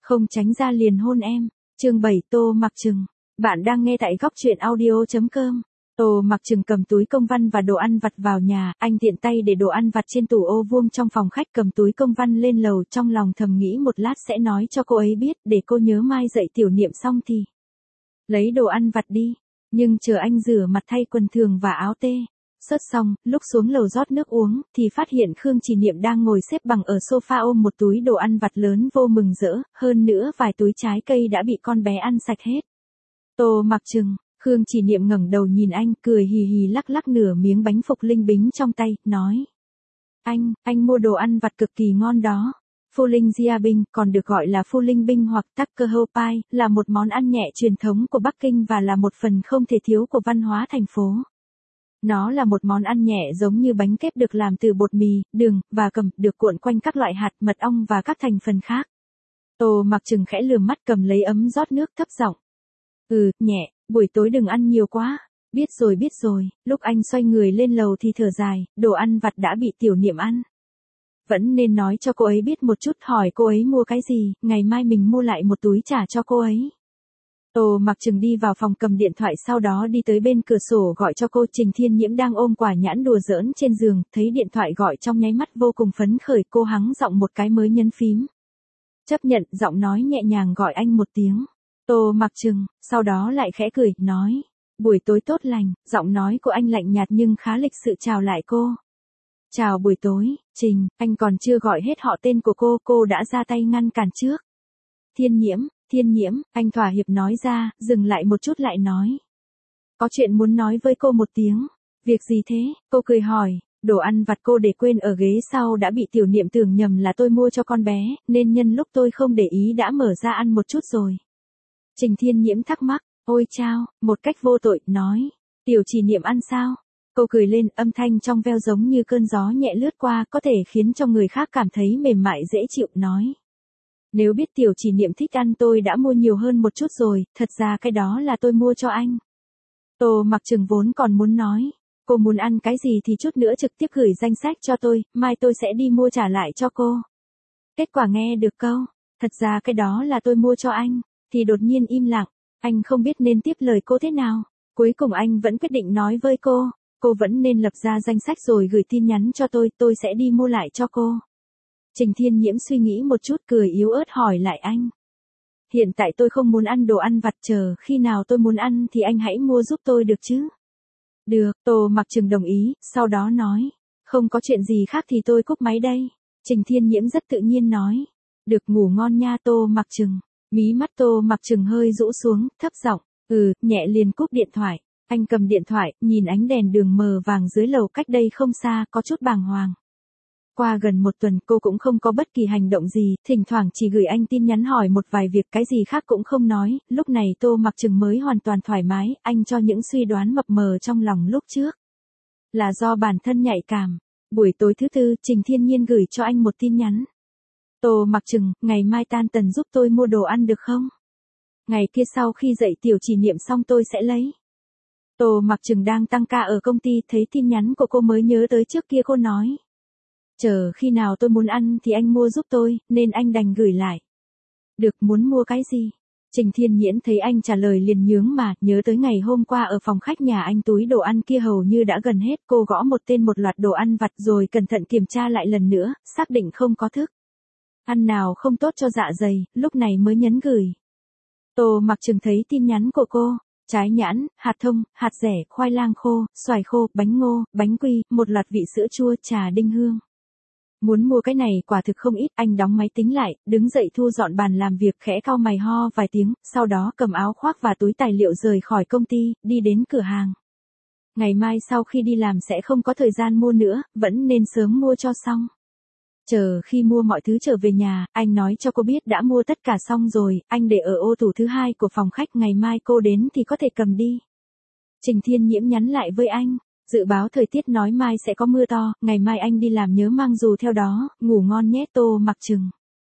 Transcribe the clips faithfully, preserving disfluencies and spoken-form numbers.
Không tránh ra liền hôn em. Chương bảy Tô Mặc Trừng. Bạn đang nghe tại góc truyện audio.com. Tô Mặc Trừng cầm túi công văn và đồ ăn vặt vào nhà, anh tiện tay để đồ ăn vặt trên tủ ô vuông trong phòng khách, cầm túi công văn lên lầu, trong lòng thầm nghĩ một lát sẽ nói cho cô ấy biết, để cô nhớ mai dậy tiểu niệm xong thì lấy đồ ăn vặt đi. Nhưng chờ anh rửa mặt thay quần thường và áo tê sớt xong, lúc xuống lầu rót nước uống, thì phát hiện Khương Chỉ Niệm đang ngồi xếp bằng ở sofa ôm một túi đồ ăn vặt lớn vô mừng rỡ, hơn nữa vài túi trái cây đã bị con bé ăn sạch hết. Tô Mặc Trừng. Khương Chỉ Niệm ngẩng đầu nhìn anh, cười hì hì lắc lắc nửa miếng bánh phục linh bính trong tay, nói. Anh, anh mua đồ ăn vặt cực kỳ ngon đó. Phu Linh Gia Binh, còn được gọi là Phu Linh Binh hoặc Tucker Ho Pie, là một món ăn nhẹ truyền thống của Bắc Kinh và là một phần không thể thiếu của văn hóa thành phố. Nó là một món ăn nhẹ giống như bánh kép được làm từ bột mì, đường, và cầm, được cuộn quanh các loại hạt, mật ong và các thành phần khác. Tô Mặc Trừng khẽ lườm mắt, cầm lấy ấm rót nước, thấp giọng. Ừ, nhẹ, buổi tối đừng ăn nhiều quá. Biết rồi biết rồi. Lúc anh xoay người lên lầu thì thở dài, đồ ăn vặt đã bị tiểu niệm ăn. Vẫn nên nói cho cô ấy biết một chút, hỏi cô ấy mua cái gì, ngày mai mình mua lại một túi trả cho cô ấy. Tô Mặc Trừng đi vào phòng cầm điện thoại, sau đó đi tới bên cửa sổ gọi cho cô. Trình Thiên Nhiễm đang ôm quả nhãn đùa giỡn trên giường, thấy điện thoại gọi trong nháy mắt vô cùng phấn khởi, cô hắng giọng một cái mới nhấn phím. Chấp nhận, giọng nói nhẹ nhàng gọi anh một tiếng. Tô Mặc Trừng, sau đó lại khẽ cười, nói. Buổi tối tốt lành, giọng nói của anh lạnh nhạt nhưng khá lịch sự chào lại cô. Chào buổi tối, Trình, anh còn chưa gọi hết họ tên của cô, cô đã ra tay ngăn cản trước. Thiên Nhiễm, Thiên Nhiễm, anh thỏa hiệp nói ra, dừng lại một chút lại nói. Có chuyện muốn nói với cô một tiếng. Việc gì thế? Cô cười hỏi. Đồ ăn vặt cô để quên ở ghế sau đã bị tiểu niệm tưởng nhầm là tôi mua cho con bé, nên nhân lúc tôi không để ý đã mở ra ăn một chút rồi. Trình Thiên Nhiễm thắc mắc. Ôi chao, một cách vô tội, nói. Tiểu Chỉ Niệm ăn sao? Cô cười lên, âm thanh trong veo giống như cơn gió nhẹ lướt qua, có thể khiến cho người khác cảm thấy mềm mại dễ chịu, nói. Nếu biết Tiểu Chỉ Niệm thích ăn tôi đã mua nhiều hơn một chút rồi, thật ra cái đó là tôi mua cho anh. Tô Mặc Trừng vốn còn muốn nói. Cô muốn ăn cái gì thì chút nữa trực tiếp gửi danh sách cho tôi, mai tôi sẽ đi mua trả lại cho cô. Kết quả nghe được câu, thật ra cái đó là tôi mua cho anh, thì đột nhiên im lặng, anh không biết nên tiếp lời cô thế nào. Cuối cùng anh vẫn quyết định nói với cô, cô vẫn nên lập ra danh sách rồi gửi tin nhắn cho tôi, tôi sẽ đi mua lại cho cô. Trình Thiên Nhiễm suy nghĩ một chút, cười yếu ớt hỏi lại anh. Hiện tại tôi không muốn ăn đồ ăn vặt, chờ khi nào tôi muốn ăn thì anh hãy mua giúp tôi được chứ? Được, Tô Mặc Trừng đồng ý, sau đó nói. Không có chuyện gì khác thì tôi cúp máy đây. Trình Thiên Nhiễm rất tự nhiên nói. Được, ngủ ngon nha Tô Mặc Trừng. Mí mắt Tô Mặc Trừng hơi rũ xuống, thấp giọng. Ừ, nhẹ liền cúp điện thoại. Anh cầm điện thoại, nhìn ánh đèn đường mờ vàng dưới lầu cách đây không xa, có chút bàng hoàng. Qua gần một tuần cô cũng không có bất kỳ hành động gì, thỉnh thoảng chỉ gửi anh tin nhắn hỏi một vài việc, cái gì khác cũng không nói. Lúc này Tô Mặc Trừng mới hoàn toàn thoải mái, anh cho những suy đoán mập mờ trong lòng lúc trước là do bản thân nhạy cảm. Buổi tối thứ tư, Trình Thiên Nhiên gửi cho anh một tin nhắn. Tô Mặc Trừng, ngày mai tan tần giúp tôi mua đồ ăn được không? Ngày kia sau khi dậy Tiểu Chỉ Niệm xong tôi sẽ lấy. Tô Mặc Trừng đang tăng ca ở công ty, thấy tin nhắn của cô mới nhớ tới trước kia cô nói. Chờ khi nào tôi muốn ăn thì anh mua giúp tôi, nên anh đành gửi lại. Được, muốn mua cái gì? Trình Thiên Nhiễm thấy anh trả lời liền nhướng mà, nhớ tới ngày hôm qua ở phòng khách nhà anh túi đồ ăn kia hầu như đã gần hết, cô gõ một tên một loạt đồ ăn vặt rồi cẩn thận kiểm tra lại lần nữa, xác định không có thức ăn nào không tốt cho dạ dày, lúc này mới nhấn gửi. Tô Mặc Trừng thấy tin nhắn của cô. Trái nhãn, hạt thông, hạt dẻ, khoai lang khô, xoài khô, bánh ngô, bánh quy, một loạt vị sữa chua, trà đinh hương. Muốn mua cái này quả thực không ít, anh đóng máy tính lại, đứng dậy thu dọn bàn làm việc, khẽ cau mày ho vài tiếng, sau đó cầm áo khoác và túi tài liệu rời khỏi công ty, đi đến cửa hàng. Ngày mai sau khi đi làm sẽ không có thời gian mua nữa, vẫn nên sớm mua cho xong. Chờ khi mua mọi thứ trở về nhà, anh nói cho cô biết đã mua tất cả xong rồi, anh để ở ô tủ thứ hai của phòng khách, ngày mai cô đến thì có thể cầm đi. Trình Thiên Nhiễm nhắn lại với anh. Dự báo thời tiết nói mai sẽ có mưa to, ngày mai anh đi làm nhớ mang dù theo đó, ngủ ngon nhé Tô Mặc Trừng.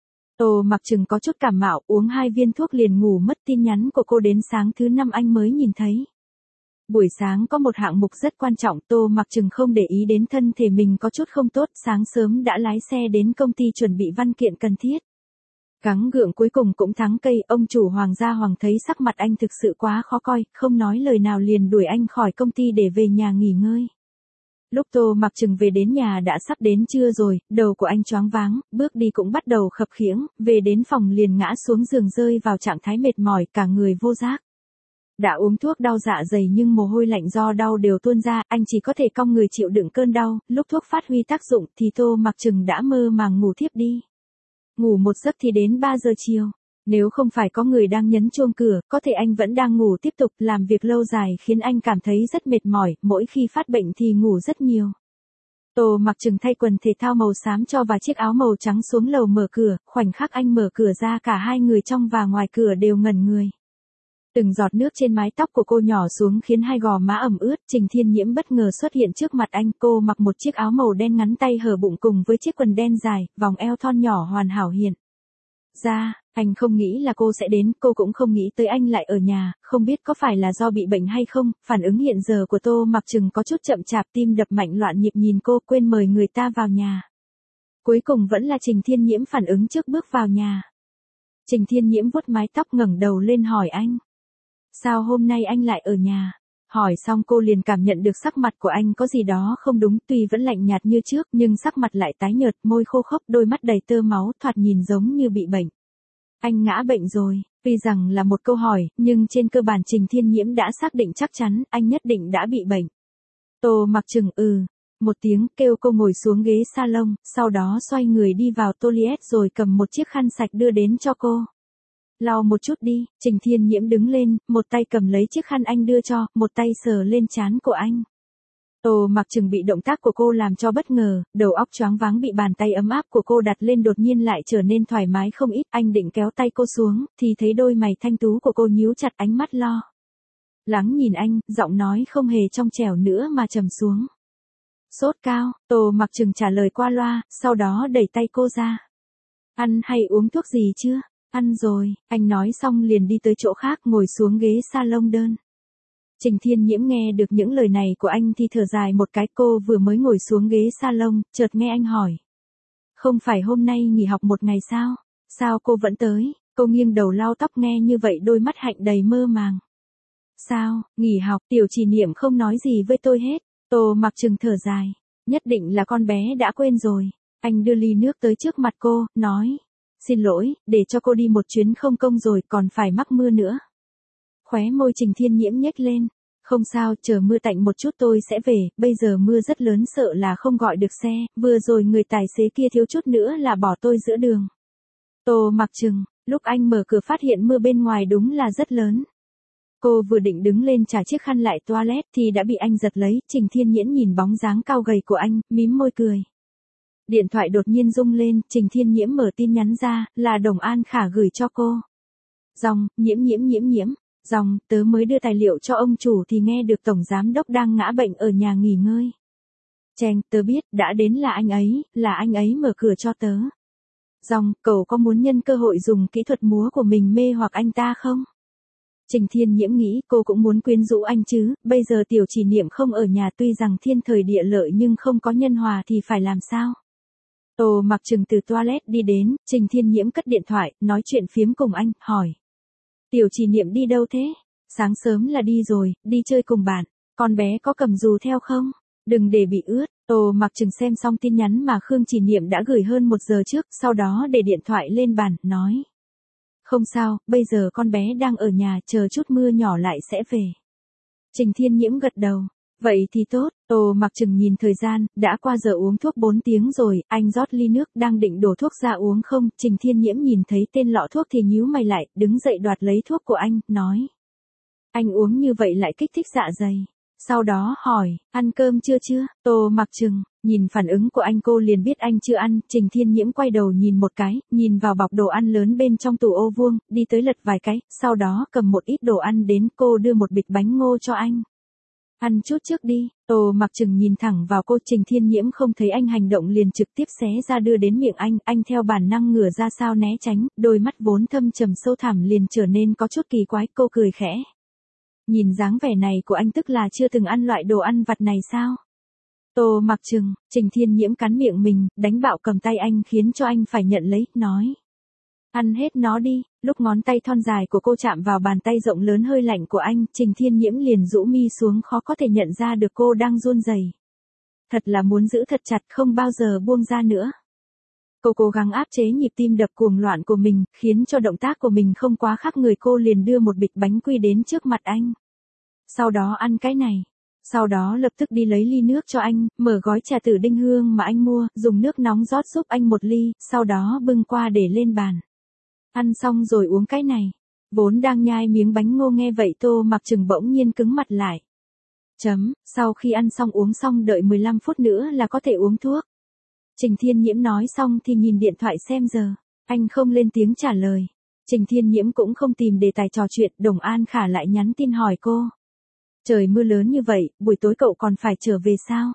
Tô Mặc Trừng có chút cảm mạo, uống hai viên thuốc liền ngủ mất. Tin nhắn của cô đến sáng thứ năm anh mới nhìn thấy. Buổi sáng có một hạng mục rất quan trọng, Tô Mặc Trừng không để ý đến thân thể mình có chút không tốt, sáng sớm đã lái xe đến công ty chuẩn bị văn kiện cần thiết. Gắng gượng cuối cùng cũng thắng cây, ông chủ Hoàng gia Hoàng thấy sắc mặt anh thực sự quá khó coi, không nói lời nào liền đuổi anh khỏi công ty để về nhà nghỉ ngơi. Lúc Tô Mặc Trừng về đến nhà đã sắp đến trưa rồi, đầu của anh choáng váng, bước đi cũng bắt đầu khập khiễng, về đến phòng liền ngã xuống giường rơi vào trạng thái mệt mỏi, cả người vô giác. Đã uống thuốc đau dạ dày nhưng mồ hôi lạnh do đau đều tuôn ra, anh chỉ có thể cong người chịu đựng cơn đau, lúc thuốc phát huy tác dụng thì Tô Mặc Trừng đã mơ màng ngủ thiếp đi. Ngủ một giấc thì đến ba giờ chiều. Nếu không phải có người đang nhấn chuông cửa, có thể anh vẫn đang ngủ tiếp tục, làm việc lâu dài khiến anh cảm thấy rất mệt mỏi, mỗi khi phát bệnh thì ngủ rất nhiều. Tô Mặc Trừng thay quần thể thao màu xám cho và chiếc áo màu trắng xuống lầu mở cửa, khoảnh khắc anh mở cửa ra cả hai người trong và ngoài cửa đều ngẩn người. Từng giọt nước trên mái tóc của cô nhỏ xuống khiến hai gò má ẩm ướt, Trình Thiên Nhiễm bất ngờ xuất hiện trước mặt anh, cô mặc một chiếc áo màu đen ngắn tay hở bụng cùng với chiếc quần đen dài, vòng eo thon nhỏ hoàn hảo hiện ra, anh không nghĩ là cô sẽ đến, cô cũng không nghĩ tới anh lại ở nhà, không biết có phải là do bị bệnh hay không, phản ứng hiện giờ của Tô Mặc Trừng có chút chậm chạp, tim đập mạnh loạn nhịp nhìn cô, quên mời người ta vào nhà. Cuối cùng vẫn là Trình Thiên Nhiễm phản ứng trước bước vào nhà. Trình Thiên Nhiễm vuốt mái tóc ngẩng đầu lên hỏi anh. Sao hôm nay anh lại ở nhà? Hỏi xong cô liền cảm nhận được sắc mặt của anh có gì đó không đúng, tuy vẫn lạnh nhạt như trước nhưng sắc mặt lại tái nhợt, môi khô khốc, đôi mắt đầy tơ máu, thoạt nhìn giống như bị bệnh. Anh ngã bệnh rồi, tuy rằng là một câu hỏi, nhưng trên cơ bản Trình Thiên Nhiễm đã xác định chắc chắn, anh nhất định đã bị bệnh. Tô Mặc Trừng ừ, một tiếng kêu cô ngồi xuống ghế salon, sau đó xoay người đi vào toilet rồi cầm một chiếc khăn sạch đưa đến cho cô. Lau một chút đi, Trình Thiên Nhiễm đứng lên, một tay cầm lấy chiếc khăn anh đưa cho, một tay sờ lên trán của anh. Tô Mặc Trừng bị động tác của cô làm cho bất ngờ, đầu óc choáng váng bị bàn tay ấm áp của cô đặt lên đột nhiên lại trở nên thoải mái không ít, anh định kéo tay cô xuống, thì thấy đôi mày thanh tú của cô nhíu chặt, ánh mắt lo lắng nhìn anh, giọng nói không hề trong trẻo nữa mà trầm xuống. Sốt cao, Tô Mặc Trừng trả lời qua loa, sau đó đẩy tay cô ra. Ăn hay uống thuốc gì chưa? Ăn rồi, anh nói xong liền đi tới chỗ khác ngồi xuống ghế salon đơn. Trình Thiên Nhiễm nghe được những lời này của anh thì thở dài một cái, cô vừa mới ngồi xuống ghế salon, chợt nghe anh hỏi. Không phải hôm nay nghỉ học một ngày sao? Sao cô vẫn tới? Cô nghiêng đầu lau tóc nghe như vậy đôi mắt hạnh đầy mơ màng. Sao, nghỉ học, Tiểu Chỉ Niệm không nói gì với tôi hết. Tô Mặc Trừng thở dài. Nhất định là con bé đã quên rồi. Anh đưa ly nước tới trước mặt cô, nói. Xin lỗi, để cho cô đi một chuyến không công rồi còn phải mắc mưa nữa. Khóe môi Trình Thiên Nhiễm nhếch lên. Không sao, chờ mưa tạnh một chút tôi sẽ về, bây giờ mưa rất lớn sợ là không gọi được xe, vừa rồi người tài xế kia thiếu chút nữa là bỏ tôi giữa đường. Tô Mặc Trừng, lúc anh mở cửa phát hiện mưa bên ngoài đúng là rất lớn. Cô vừa định đứng lên trả chiếc khăn lại toilet thì đã bị anh giật lấy, Trình Thiên Nhiễm nhìn bóng dáng cao gầy của anh, mím môi cười. Điện thoại đột nhiên rung lên, Trình Thiên Nhiễm mở tin nhắn ra, là Đồng An Khả gửi cho cô. Dòng, nhiễm nhiễm nhiễm nhiễm, dòng, tớ mới đưa tài liệu cho ông chủ thì nghe được tổng giám đốc đang ngã bệnh ở nhà nghỉ ngơi. Cheng, tớ biết, đã đến là anh ấy, là anh ấy mở cửa cho tớ. Dòng, cậu có muốn nhân cơ hội dùng kỹ thuật múa của mình mê hoặc anh ta không? Trình Thiên Nhiễm nghĩ cô cũng muốn quyến rũ anh chứ, bây giờ Tiểu Chỉ Niệm không ở nhà tuy rằng thiên thời địa lợi nhưng không có nhân hòa thì phải làm sao? Tô Mặc Trừng từ toilet đi đến, Trình Thiên Nhiễm cất điện thoại, nói chuyện phiếm cùng anh, hỏi. Tiểu Chỉ Niệm đi đâu thế? Sáng sớm là đi rồi, đi chơi cùng bạn. Con bé có cầm dù theo không? Đừng để bị ướt. Tô Mặc Trừng xem xong tin nhắn mà Khương Chỉ Niệm đã gửi hơn một giờ trước, sau đó để điện thoại lên bàn, nói. Không sao, bây giờ con bé đang ở nhà, chờ chút mưa nhỏ lại sẽ về. Trình Thiên Nhiễm gật đầu. Vậy thì tốt, Tô Mặc Trừng nhìn thời gian, đã qua giờ uống thuốc bốn tiếng rồi, anh rót ly nước đang định đổ thuốc ra uống không, Trình Thiên Nhiễm nhìn thấy tên lọ thuốc thì nhíu mày lại, đứng dậy đoạt lấy thuốc của anh, nói. Anh uống như vậy lại kích thích dạ dày. Sau đó hỏi, ăn cơm chưa chưa, Tô Mặc Trừng, nhìn phản ứng của anh cô liền biết anh chưa ăn, Trình Thiên Nhiễm quay đầu nhìn một cái, nhìn vào bọc đồ ăn lớn bên trong tủ ô vuông, đi tới lật vài cái, sau đó cầm một ít đồ ăn đến, cô đưa một bịch bánh ngô cho anh. Ăn chút trước đi, Tô Mặc Trừng nhìn thẳng vào cô, Trình Thiên Nhiễm không thấy anh hành động liền trực tiếp xé ra đưa đến miệng anh, anh theo bản năng ngửa ra sao né tránh, đôi mắt vốn thâm trầm sâu thẳm liền trở nên có chút kỳ quái, cô cười khẽ. Nhìn dáng vẻ này của anh tức là chưa từng ăn loại đồ ăn vặt này sao? Tô Mặc Trừng, Trình Thiên Nhiễm cắn miệng mình, đánh bạo cầm tay anh khiến cho anh phải nhận lấy, nói. Ăn hết nó đi, lúc ngón tay thon dài của cô chạm vào bàn tay rộng lớn hơi lạnh của anh, Trình Thiên Nhiễm liền rũ mi xuống khó có thể nhận ra được cô đang run rẩy. Thật là muốn giữ thật chặt không bao giờ buông ra nữa. Cô cố gắng áp chế nhịp tim đập cuồng loạn của mình, khiến cho động tác của mình không quá khác người, cô liền đưa một bịch bánh quy đến trước mặt anh. Sau đó ăn cái này. Sau đó lập tức đi lấy ly nước cho anh, mở gói trà tử đinh hương mà anh mua, dùng nước nóng rót giúp anh một ly, sau đó bưng qua để lên bàn. Ăn xong rồi uống cái này. Vốn đang nhai miếng bánh ngô nghe vậy Tô Mặc Trừng bỗng nhiên cứng mặt lại. Chấm, sau khi ăn xong uống xong đợi mười lăm phút nữa là có thể uống thuốc. Trình Thiên Nhiễm nói xong thì nhìn điện thoại xem giờ. Anh không lên tiếng trả lời. Trình Thiên Nhiễm cũng không tìm đề tài trò chuyện, Đồng An Khả lại nhắn tin hỏi cô. Trời mưa lớn như vậy, buổi tối cậu còn phải trở về sao?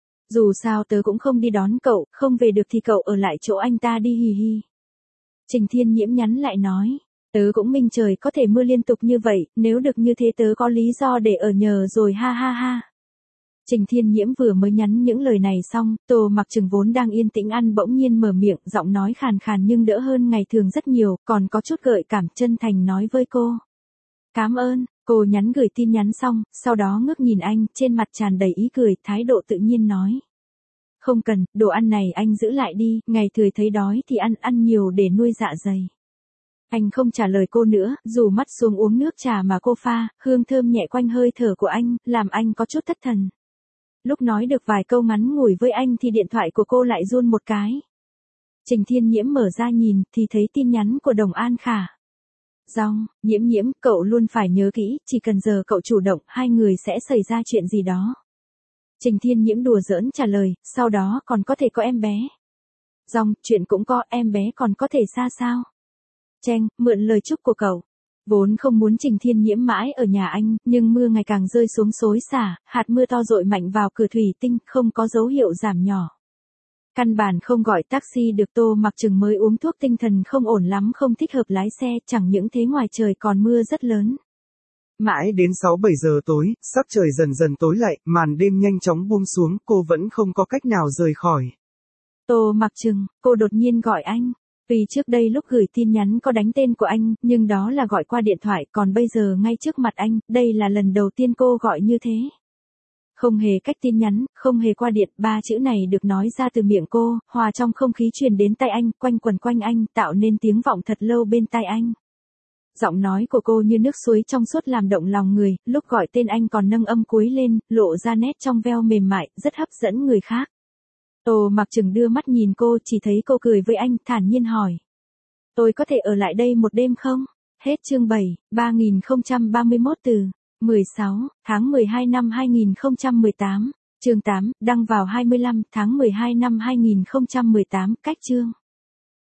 Dù sao tớ cũng không đi đón cậu, không về được thì cậu ở lại chỗ anh ta đi hì hì. Trình Thiên Nhiễm nhắn lại nói. Tớ cũng minh trời có thể mưa liên tục như vậy, nếu được như thế tớ có lý do để ở nhờ rồi ha ha ha. Trình Thiên Nhiễm vừa mới nhắn những lời này xong, Tô Mặc Trừng vốn đang yên tĩnh ăn bỗng nhiên mở miệng, giọng nói khàn khàn nhưng đỡ hơn ngày thường rất nhiều, còn có chút gợi cảm, chân thành nói với cô. Cảm ơn, cô nhắn gửi tin nhắn xong, sau đó ngước nhìn anh, trên mặt tràn đầy ý cười, thái độ tự nhiên nói. Không cần, đồ ăn này anh giữ lại đi, ngày thường thấy đói thì ăn, ăn nhiều để nuôi dạ dày. Anh không trả lời cô nữa, dù mắt xuống uống nước trà mà cô pha, hương thơm nhẹ quanh hơi thở của anh, làm anh có chút thất thần. Lúc nói được vài câu ngắn ngủi với anh thì điện thoại của cô lại run một cái. Trình Thiên Nhiễm mở ra nhìn thì thấy tin nhắn của Đồng An Khả. Dòng, Nhiễm Nhiễm, cậu luôn phải nhớ kỹ, chỉ cần giờ cậu chủ động, hai người sẽ xảy ra chuyện gì đó. Trình Thiên Nhiễm đùa giỡn trả lời, sau đó còn có thể có em bé. Dòng, chuyện cũng có, em bé còn có thể xa sao? Cheng, mượn lời chúc của cậu. Vốn không muốn Trình Thiên Nhiễm mãi ở nhà anh, nhưng mưa ngày càng rơi xuống xối xả, hạt mưa to dội mạnh vào cửa thủy tinh, không có dấu hiệu giảm nhỏ. Căn bản không gọi taxi được, Tô Mặc Trừng mới uống thuốc tinh thần không ổn lắm, không thích hợp lái xe, chẳng những thế ngoài trời còn mưa rất lớn. Mãi đến sáu bảy giờ tối, sắc trời dần dần tối lại, màn đêm nhanh chóng buông xuống, cô vẫn không có cách nào rời khỏi. Tô Mặc Trừng, cô đột nhiên gọi anh. Vì trước đây lúc gửi tin nhắn có đánh tên của anh, nhưng đó là gọi qua điện thoại, còn bây giờ ngay trước mặt anh, đây là lần đầu tiên cô gọi như thế. Không hề cách tin nhắn, không hề qua điện, ba chữ này được nói ra từ miệng cô, hòa trong không khí truyền đến tai anh, quanh quần quanh anh, tạo nên tiếng vọng thật lâu bên tai anh. Giọng nói của cô như nước suối trong suốt làm động lòng người, lúc gọi tên anh còn nâng âm cuối lên, lộ ra nét trong veo mềm mại, rất hấp dẫn người khác. Tô Mặc Trừng đưa mắt nhìn cô, chỉ thấy cô cười với anh, thản nhiên hỏi. Tôi có thể ở lại đây một đêm không? Hết chương bảy, ba nghìn không trăm ba mươi mốt từ mười sáu tháng mười hai năm hai nghìn không trăm mười tám, chương tám, đăng vào hai mươi lăm tháng mười hai năm hai nghìn không trăm mười tám, cách chương.